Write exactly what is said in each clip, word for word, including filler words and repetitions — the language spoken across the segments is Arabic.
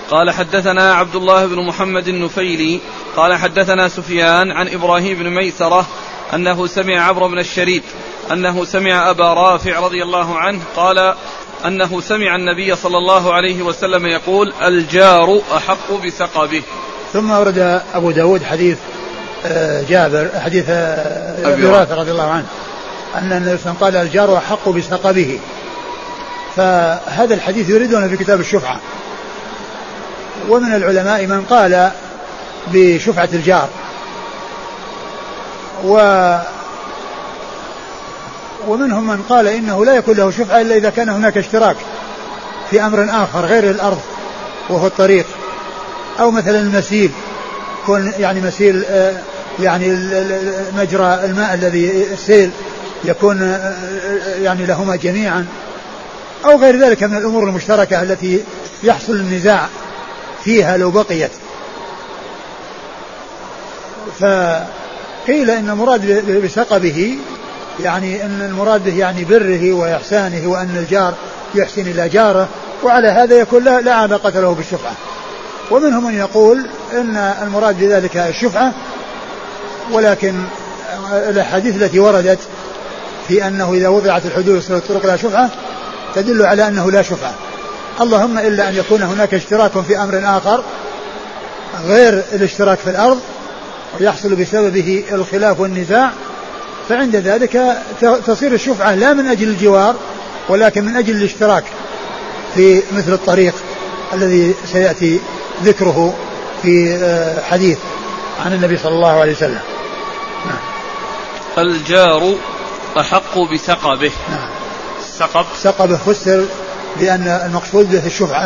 قال حدثنا عبد الله بن محمد النفيلي قال حدثنا سفيان عن إبراهيم بن ميسرة أنه سمع عمرو بن الشريد أنه سمع أبا رافع رضي الله عنه قال أنه سمع النبي صلى الله عليه وسلم يقول الجار أحق بثقبه. ثم ورد أبو داود حديث جابر حديث أبي رافع رضي الله عنه أن النبي صلى الله عليه وسلم قال الجار أحق بثقبه. فهذا الحديث يريدون في كتاب الشفعة، ومن العلماء من قال بشفعة الجار، و ومنهم من قال إنه لا يكون له شفعة إلا إذا كان هناك اشتراك في أمر آخر غير الأرض وهو الطريق، أو مثلا المسيل يكون يعني مسيل يعني مجرى الماء الذي السيل يكون يعني لهما جميعا، أو غير ذلك من الأمور المشتركة التي يحصل النزاع فيها لو بقيت. فقيل إن المراد بثقبه يعني أن المراد به يعني بره وإحسانه، وأن الجار يحسن إلى جاره، وعلى هذا يكون لا, لا علاقة له بالشفعة. ومنهم من يقول إن المراد بذلك الشفعة، ولكن الأحاديث التي وردت في أنه إذا وضعت الحدود في الطرق لا شفعة تدل على أنه لا شفعة، اللهم إلا أن يكون هناك اشتراك في أمر آخر غير الاشتراك في الأرض ويحصل بسببه الخلاف والنزاع، فعند ذلك تصير الشفعة لا من أجل الجوار ولكن من أجل الاشتراك في مثل الطريق الذي سيأتي ذكره في حديث عن النبي صلى الله عليه وسلم. نعم. الجار أحق بثقبه. نعم. ثقب ثقبه فسر بأن المقصود به الشفعة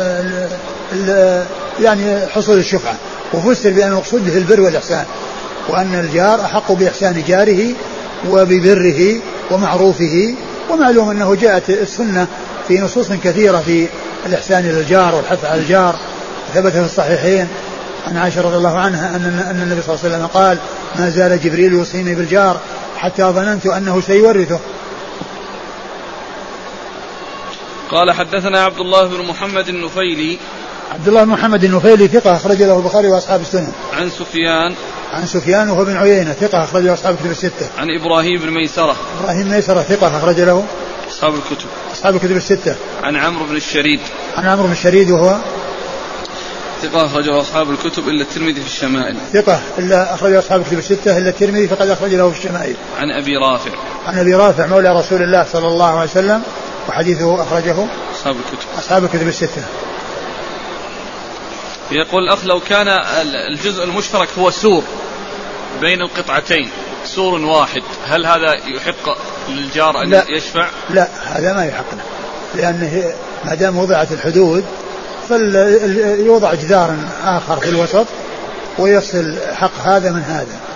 يعني حصول الشفعة، وفسر بأن المقصود به البر والإحسان، وأن الجار أحق بإحسان جاره وببره ومعروفه. ومعلوم أنه جاءت السنة في نصوص كثيرة في الإحسان إلى الجار والحث على الجار، ثبت في الصحيحين عن عائشة رضي الله عنها أن النبي صلى الله عليه وسلم قال ما زال جبريل يوصيني بالجار حتى ظننت أنه سيورثه. قال حدثنا عبد الله بن محمد النفيلي عبد الله بن محمد النفيلي ثقة أخرج له البخاري وأصحاب السنن. عن سفيان عن سفيان وهو بن عيينة ثقة أخرج له أصحاب الكتب الستة. عن إبراهيم بن ميسرة إبراهيم ميسرة ثقة أخرج له أصحاب الكتب أصحاب الكتب الستة. عن عمرو بن الشريد عن عمرو بن الشريد وهو ثقة أخرج له أصحاب الكتب إلا الترمذي في الشمائل. ثقة إلا أخرج له أصحاب الكتب الستة إلا الترمذي فقد أخرج له في الشمائل. عن أبي رافع عن أبي رافع مولى رسول الله صلى الله عليه وسلم وحديثه أخرجه أصحاب الكتب أصحاب الكتب الستة. يقول الأخ لو كان الجزء المشترك هو سور بين القطعتين سور واحد، هل هذا يحق للجار أن لا يشفع؟ لا هذا ما يحق له، لأنه ما دام وضعت الحدود فليوضع جدار آخر في الوسط ويصل حق هذا من هذا.